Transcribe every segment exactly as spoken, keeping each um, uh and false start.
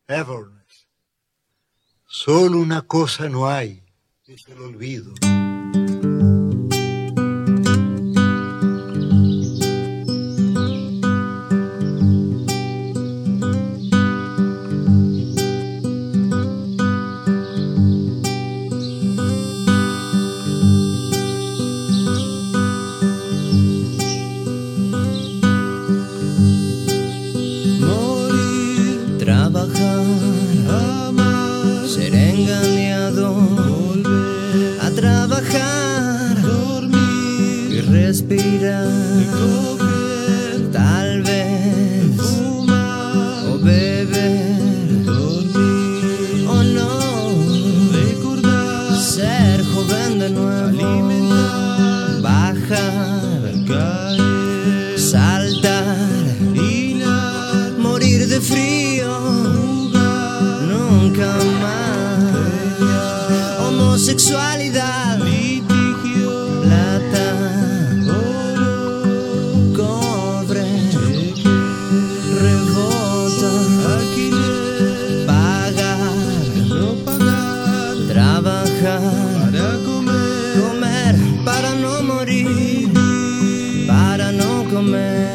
Everness. Solo una cosa no hay, es el olvido. Respirar, coger, tal vez fumar o beber, dormir o no, recordar, ser joven de nuevo, alimentar, bajar, caer, saltar, hilar, morir de frío, jugar, nunca más, pelear, homosexualidad, litigio, plata, para comer, comer para no morir, para no comer,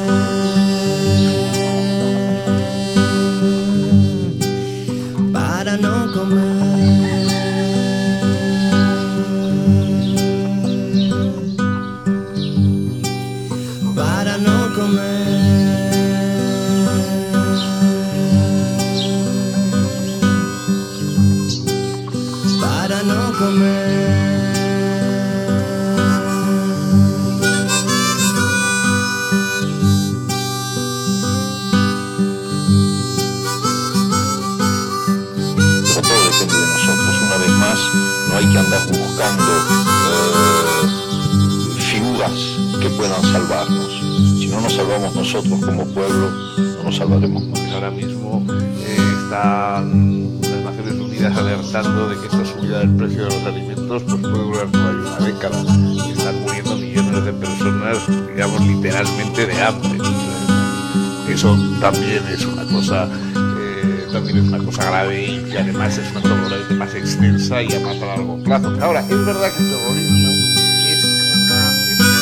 para no comer, para no comer. No comer. Pero todo depende de nosotros. Una vez más, no hay que andar buscando eh, figuras que puedan salvarnos. Si no nos salvamos nosotros como pueblo, no nos salvaremos más. Ahora mismo eh, están las Naciones Unidas alertando de que esta subida del precio de los alimentos pues puede durar todavía una década y están muriendo millones de personas, digamos, literalmente de hambre. Eso también es una cosa eh, también es una cosa grave y además es una cosa probablemente más extensa y a más a largo plazo. Ahora, es verdad que el terrorismo es una...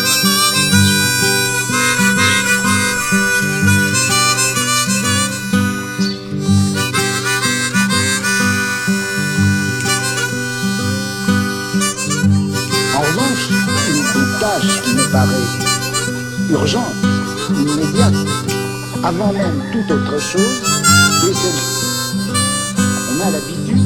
Tâche qui me paraît urgente, immédiate, avant même toute autre chose, c'est celle-ci. On a l'habitude